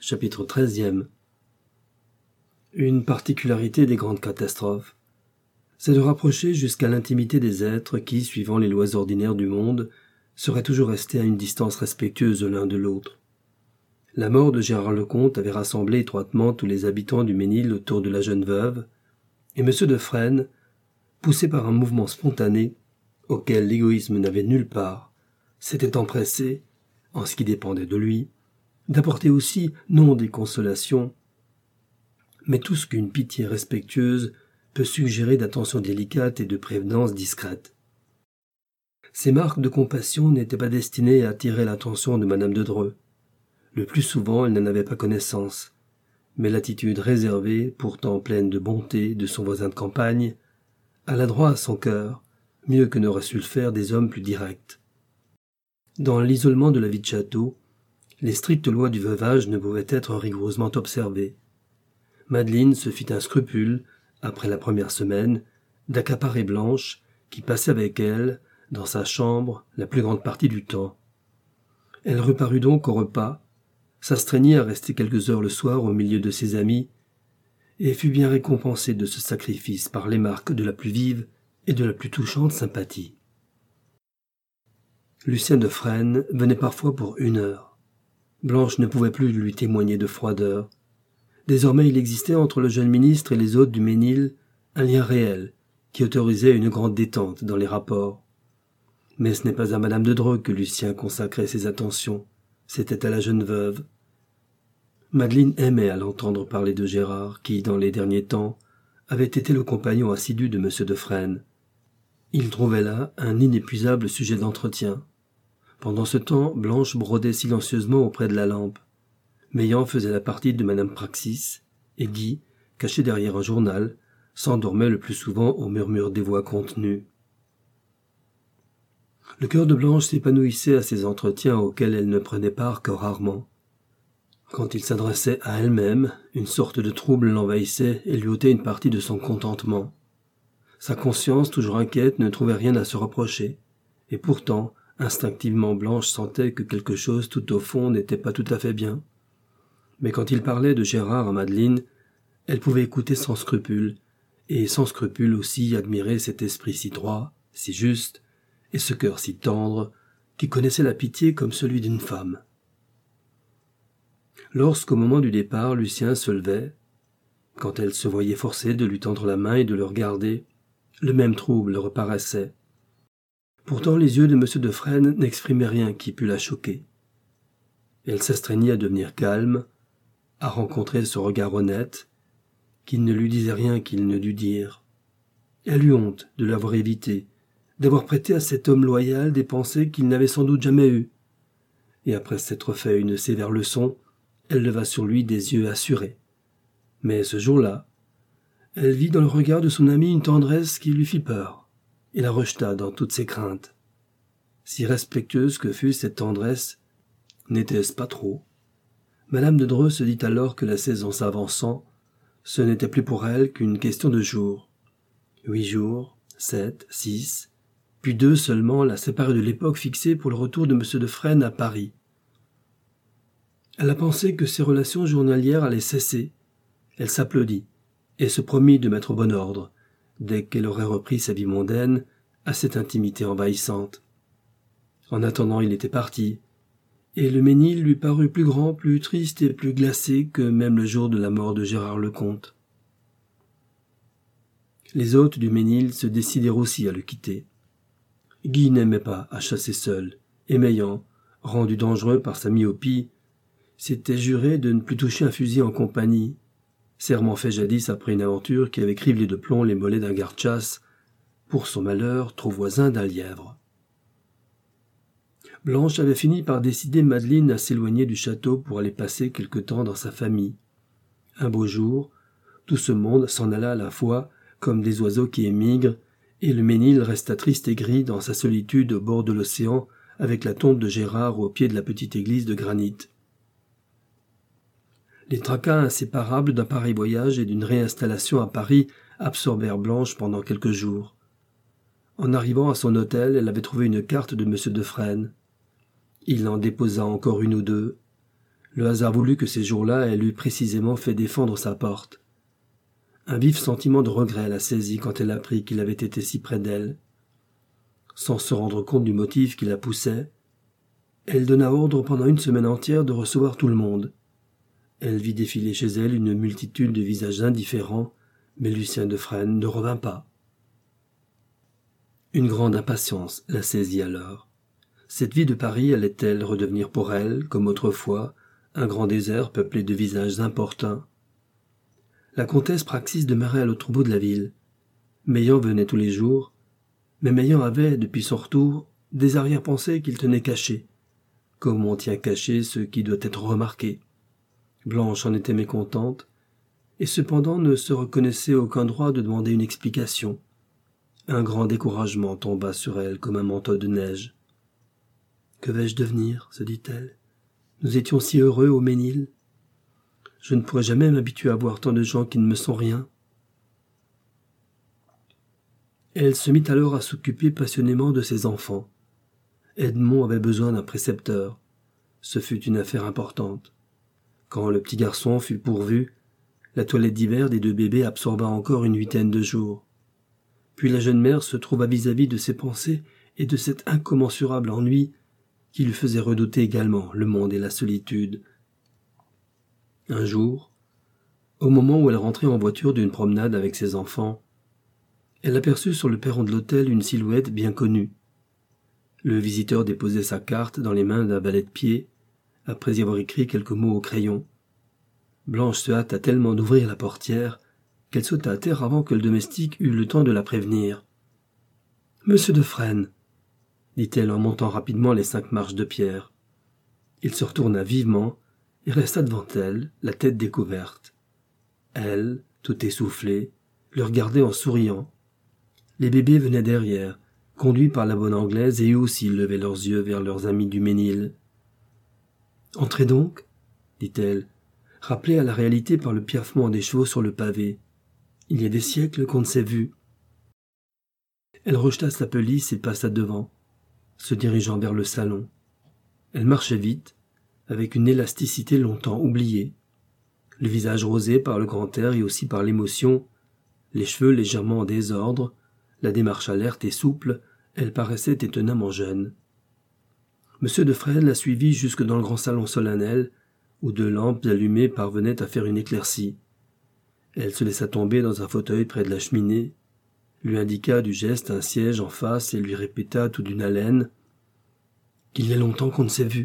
Chapitre 13e. Une particularité des grandes catastrophes, c'est de rapprocher jusqu'à l'intimité des êtres qui, suivant les lois ordinaires du monde, seraient toujours restés à une distance respectueuse l'un de l'autre. La mort de Gérard Lecomte avait rassemblé étroitement tous les habitants du Ménil autour de la jeune veuve, et M. de Fresnes, poussé par un mouvement spontané, auquel l'égoïsme n'avait nulle part, s'était empressé, en ce qui dépendait de lui, d'apporter aussi non des consolations, mais tout ce qu'une pitié respectueuse peut suggérer d'attention délicate et de prévenance discrète. Ces marques de compassion n'étaient pas destinées à attirer l'attention de Madame de Dreux. Le plus souvent, elle n'en avait pas connaissance, mais l'attitude réservée, pourtant pleine de bonté, de son voisin de campagne, alla droit à son cœur, mieux que n'auraient su le faire des hommes plus directs. Dans l'isolement de la vie de château, les strictes lois du veuvage ne pouvaient être rigoureusement observées. Madeleine se fit un scrupule, après la première semaine, d'accaparer Blanche, qui passait avec elle, dans sa chambre, la plus grande partie du temps. Elle reparut donc au repas, s'astreignit à rester quelques heures le soir au milieu de ses amis, et fut bien récompensée de ce sacrifice par les marques de la plus vive et de la plus touchante sympathie. Lucien de Fresnes venait parfois pour 1 heure. Blanche ne pouvait plus lui témoigner de froideur. Désormais il existait entre le jeune ministre et les hôtes du Ménil un lien réel qui autorisait une grande détente dans les rapports. Mais ce n'est pas à Madame de Dreux que Lucien consacrait ses attentions, c'était à la jeune veuve. Madeleine aimait à l'entendre parler de Gérard, qui, dans les derniers temps, avait été le compagnon assidu de M. de Fresnes. Il trouvait là un inépuisable sujet d'entretien. Pendant ce temps, Blanche brodait silencieusement auprès de la lampe. Meillant faisait la partie de Madame Praxis, et Guy, caché derrière un journal, s'endormait le plus souvent au murmure des voix contenues. Le cœur de Blanche s'épanouissait à ces entretiens auxquels elle ne prenait part que rarement. Quand il s'adressait à elle-même, une sorte de trouble l'envahissait et lui ôtait une partie de son contentement. Sa conscience, toujours inquiète, ne trouvait rien à se reprocher, et pourtant, instinctivement Blanche sentait que quelque chose tout au fond n'était pas tout à fait bien. Mais quand il parlait de Gérard à Madeleine, elle pouvait écouter sans scrupule, et sans scrupule aussi admirer cet esprit si droit, si juste, et ce cœur si tendre, qui connaissait la pitié comme celui d'une femme. Lorsqu'au moment du départ, Lucien se levait, quand elle se voyait forcée de lui tendre la main et de le regarder, le même trouble reparaissait. Pourtant les yeux de M. de Fresnes n'exprimaient rien qui pût la choquer. Elle s'astreignit à devenir calme, à rencontrer ce regard honnête, qui ne lui disait rien qu'il ne dût dire. Elle eut honte de l'avoir évité, d'avoir prêté à cet homme loyal des pensées qu'il n'avait sans doute jamais eues. Et après s'être fait une sévère leçon, elle leva sur lui des yeux assurés. Mais ce jour-là, elle vit dans le regard de son ami une tendresse qui lui fit peur, et la rejeta dans toutes ses craintes. Si respectueuse que fût cette tendresse, n'était-ce pas trop? Madame de Dreux se dit alors que la saison s'avançant, ce n'était plus pour elle qu'une question de jours. 8 jours, 7, 6, puis 2 seulement la séparaient de l'époque fixée pour le retour de M. de Fresnes à Paris. Elle a pensé que ses relations journalières allaient cesser. Elle s'applaudit et se promit de mettre au bon ordre, dès qu'elle aurait repris sa vie mondaine, à cette intimité envahissante. En attendant, il était parti, et le Ménil lui parut plus grand, plus triste et plus glacé que même le jour de la mort de Gérard Lecomte. Les hôtes du Ménil se décidèrent aussi à le quitter. Guy n'aimait pas à chasser seul, et Meillant, rendu dangereux par sa myopie, s'était juré de ne plus toucher un fusil en compagnie, serment fait jadis après une aventure qui avait criblé de plomb les mollets d'un garde-chasse, pour son malheur trop voisin d'un lièvre. Blanche avait fini par décider Madeleine à s'éloigner du château pour aller passer quelque temps dans sa famille. Un beau jour, tout ce monde s'en alla à la fois, comme des oiseaux qui émigrent, et le Ménil resta triste et gris dans sa solitude au bord de l'océan, avec la tombe de Gérard au pied de la petite église de granit. Les tracas inséparables d'un pareil voyage et d'une réinstallation à Paris absorbèrent Blanche pendant quelques jours. En arrivant à son hôtel, elle avait trouvé une carte de M. de Fresnes. Il en déposa encore 1 ou 2. Le hasard voulut que ces jours-là, elle eût précisément fait défendre sa porte. Un vif sentiment de regret la saisit quand elle apprit qu'il avait été si près d'elle. Sans se rendre compte du motif qui la poussait, elle donna ordre pendant une semaine entière de recevoir tout le monde. Elle vit défiler chez elle une multitude de visages indifférents, mais Lucien de Fresnes ne revint pas. Une grande impatience la saisit alors. Cette vie de Paris allait-elle redevenir pour elle, comme autrefois, un grand désert peuplé de visages importuns? La comtesse Praxis demeurait à l'autre bout de la ville. Meillan venait tous les jours, mais Meillan avait, depuis son retour, des arrière-pensées qu'il tenait cachées, comme on tient caché ce qui doit être remarqué. Blanche en était mécontente, et cependant ne se reconnaissait aucun droit de demander une explication. Un grand découragement tomba sur elle comme un manteau de neige. « Que vais-je devenir ?» se dit-elle. « Nous étions si heureux au Ménil. Je ne pourrai jamais m'habituer à voir tant de gens qui ne me sont rien. » Elle se mit alors à s'occuper passionnément de ses enfants. Edmond avait besoin d'un précepteur. Ce fut une affaire importante. Quand le petit garçon fut pourvu, la toilette d'hiver des 2 bébés absorba encore une 8aine de jours. Puis la jeune mère se trouva vis-à-vis de ses pensées et de cet incommensurable ennui qui lui faisait redouter également le monde et la solitude. Un jour, au moment où elle rentrait en voiture d'une promenade avec ses enfants, elle aperçut sur le perron de l'hôtel une silhouette bien connue. Le visiteur déposait sa carte dans les mains d'un valet de pied, après y avoir écrit quelques mots au crayon. Blanche se hâta tellement d'ouvrir la portière qu'elle sauta à terre avant que le domestique eût le temps de la prévenir. « Monsieur de Fresnes !» dit-elle en montant rapidement les 5 marches de pierre. Il se retourna vivement et resta devant elle, la tête découverte. Elle, tout essoufflée, le regardait en souriant. Les bébés venaient derrière, conduits par la bonne Anglaise, et eux aussi levaient leurs yeux vers leurs amis du Ménil. « Entrez donc, » dit-elle, rappelée à la réalité par le piaffement des chevaux sur le pavé. Il y a des siècles qu'on ne s'est vu. Elle rejeta sa pelisse et passa devant, se dirigeant vers le salon. Elle marchait vite, avec une élasticité longtemps oubliée. Le visage rosé par le grand air et aussi par l'émotion, les cheveux légèrement en désordre, la démarche alerte et souple, elle paraissait étonnamment jeune. M. de Fresnes la suivit jusque dans le grand salon solennel, où 2 lampes allumées parvenaient à faire une éclaircie. Elle se laissa tomber dans un fauteuil près de la cheminée, lui indiqua du geste un siège en face et lui répéta tout d'une haleine « Qu'il y a longtemps qu'on ne s'est vu. »«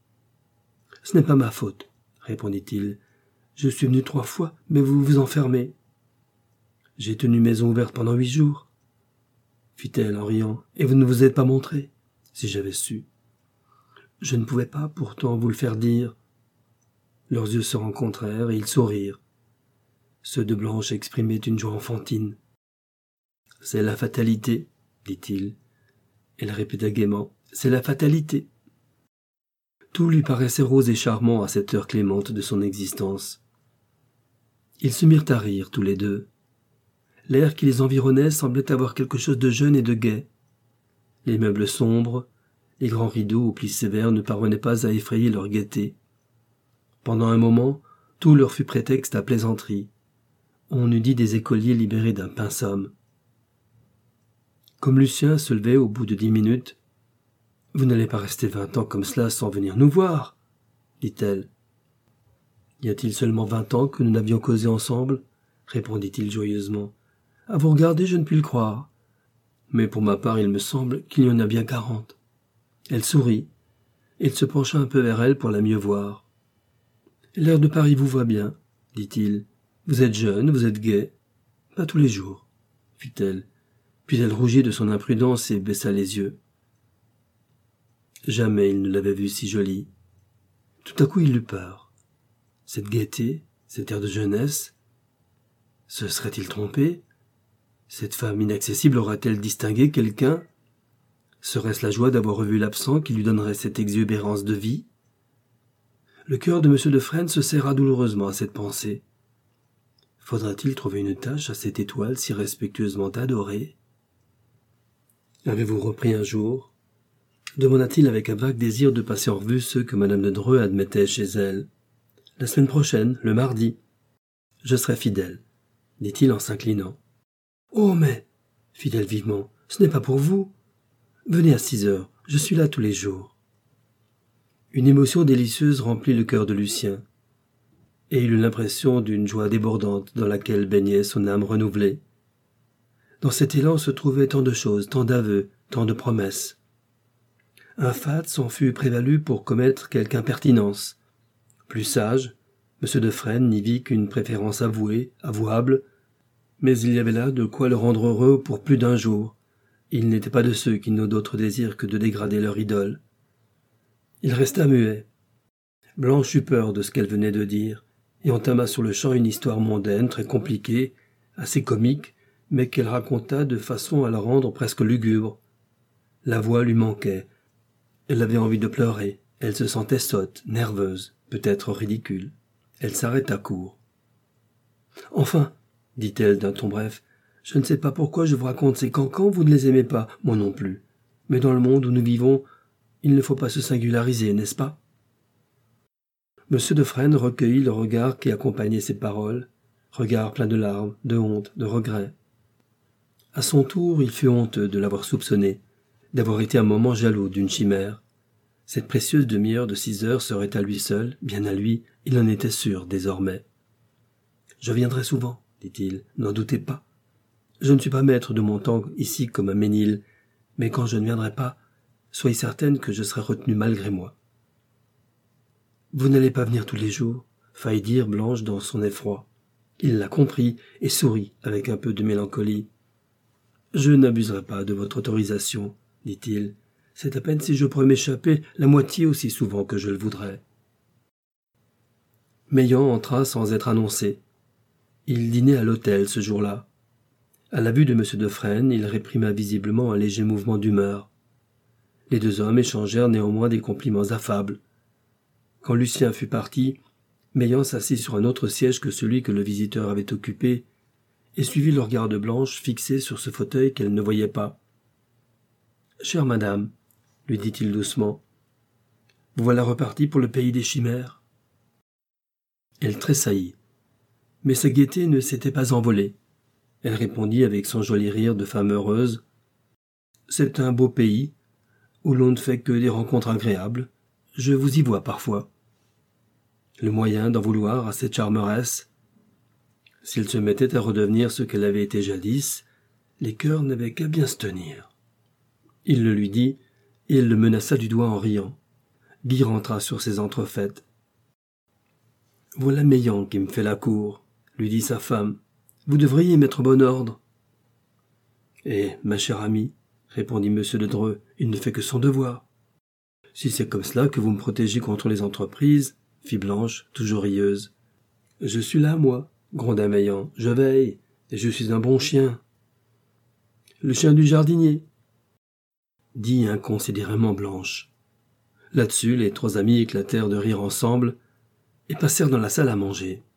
Ce n'est pas ma faute, » répondit-il. « Je suis venu 3 fois, mais vous vous enfermez. »« J'ai tenu maison ouverte pendant 8 jours, » fit-elle en riant, « et vous ne vous êtes pas montré, si j'avais su. »« Je ne pouvais pas pourtant vous le faire dire. » Leurs yeux se rencontrèrent et ils sourirent. Ceux de Blanche exprimaient une joie enfantine. « C'est la fatalité, » dit-il. Elle répéta gaiement. « C'est la fatalité. » Tout lui paraissait rose et charmant à cette heure clémente de son existence. Ils se mirent à rire tous les deux. L'air qui les environnait semblait avoir quelque chose de jeune et de gai. Les meubles sombres, les grands rideaux aux plis sévères ne parvenaient pas à effrayer leur gaieté. Pendant un moment, tout leur fut prétexte à plaisanterie. On eût dit des écoliers libérés d'un pinsomme. Comme Lucien se levait au bout de 10 minutes, « Vous n'allez pas rester 20 ans comme cela sans venir nous voir, » dit-elle. « Y a-t-il seulement 20 ans que nous n'avions causé ensemble ?» répondit-il joyeusement. « À vous regarder, je ne puis le croire. Mais pour ma part, il me semble qu'il y en a bien 40. » Elle sourit, et il se pencha un peu vers elle pour la mieux voir. « L'air de Paris vous va bien, » dit-il. « Vous êtes jeune, vous êtes gai. Pas tous les jours, » fit-elle. Puis elle rougit de son imprudence et baissa les yeux. Jamais il ne l'avait vue si jolie. Tout à coup il eut peur. Cette gaieté, cet air de jeunesse, se serait-il trompé? Cette femme inaccessible aurait-elle distingué quelqu'un? Serait-ce la joie d'avoir revu l'absent qui lui donnerait cette exubérance de vie? Le cœur de M. de Fresnes se serra douloureusement à cette pensée. Faudra-t-il trouver une tâche à cette étoile si respectueusement adorée? Avez-vous repris un jour? Demanda-t-il avec un vague désir de passer en revue ceux que Madame de Dreux admettait chez elle. La semaine prochaine, le mardi. Je serai fidèle, dit-il en s'inclinant. Oh, mais, fit-elle vivement, ce n'est pas pour vous. Venez à 6 heures, je suis là tous les jours. Une émotion délicieuse remplit le cœur de Lucien, et il eut l'impression d'une joie débordante dans laquelle baignait son âme renouvelée. Dans cet élan se trouvaient tant de choses, tant d'aveux, tant de promesses. Un fat s'en fut prévalu pour commettre quelque impertinence. Plus sage, M. de Fresnes n'y vit qu'une préférence avouée, avouable, mais il y avait là de quoi le rendre heureux pour plus d'un jour. Il n'était pas de ceux qui n'ont d'autre désir que de dégrader leur idole. Il resta muet. Blanche eut peur de ce qu'elle venait de dire, et entama sur le champ une histoire mondaine, très compliquée, assez comique, mais qu'elle raconta de façon à la rendre presque lugubre. La voix lui manquait. Elle avait envie de pleurer. Elle se sentait sotte, nerveuse, peut-être ridicule. Elle s'arrêta court. « Enfin, dit-elle d'un ton bref, je ne sais pas pourquoi je vous raconte ces cancans, vous ne les aimez pas, moi non plus. Mais dans le monde où nous vivons, il ne faut pas se singulariser, n'est-ce pas ?» M. de Fresnes recueillit le regard qui accompagnait ces paroles, regard plein de larmes, de honte, de regret. À son tour, il fut honteux de l'avoir soupçonné, d'avoir été un moment jaloux d'une chimère. Cette précieuse demi-heure de 6 heures serait à lui seul, bien à lui, il en était sûr désormais. « Je viendrai souvent, dit-il, n'en doutez pas. Je ne suis pas maître de mon temps ici comme à Ménil, mais quand je ne viendrai pas, soyez certaine que je serai retenu malgré moi. » « Vous n'allez pas venir tous les jours ?» faillit dire Blanche dans son effroi. Il la comprit et sourit avec un peu de mélancolie. « Je n'abuserai pas de votre autorisation, dit-il. C'est à peine si je pourrais m'échapper la moitié aussi souvent que je le voudrais. » Meillant entra sans être annoncé. Il dînait à l'hôtel ce jour-là. À la vue de M. de Fresnes, il réprima visiblement un léger mouvement d'humeur. Les deux hommes échangèrent néanmoins des compliments affables. Quand Lucien fut parti, Meillant s'assit sur un autre siège que celui que le visiteur avait occupé et suivit le regard de Blanche fixé sur ce fauteuil qu'elle ne voyait pas. « Chère madame, lui dit-il doucement, vous voilà repartie pour le pays des chimères. » Elle tressaillit, mais sa gaieté ne s'était pas envolée. Elle répondit avec son joli rire de femme heureuse. « C'est un beau pays, où l'on ne fait que des rencontres agréables. Je vous y vois parfois. » Le moyen d'en vouloir à cette charmeresse. S'il se mettait à redevenir ce qu'elle avait été jadis, les cœurs n'avaient qu'à bien se tenir. Il le lui dit, et elle le menaça du doigt en riant. Guy rentra sur ses entrefaites. « Voilà Meillant qui me fait la cour, » lui dit sa femme. « Vous devriez mettre bon ordre. »« Eh, ma chère amie, » répondit M. de Dreux, « il ne fait que son devoir. »« Si c'est comme cela que vous me protégez contre les entreprises, » fit Blanche, toujours rieuse. « Je suis là, moi, » gronda Meillant. « Je veille, et je suis un bon chien. »« Le chien du jardinier, » dit inconsidérément Blanche. Là-dessus, les trois amis éclatèrent de rire ensemble et passèrent dans la salle à manger.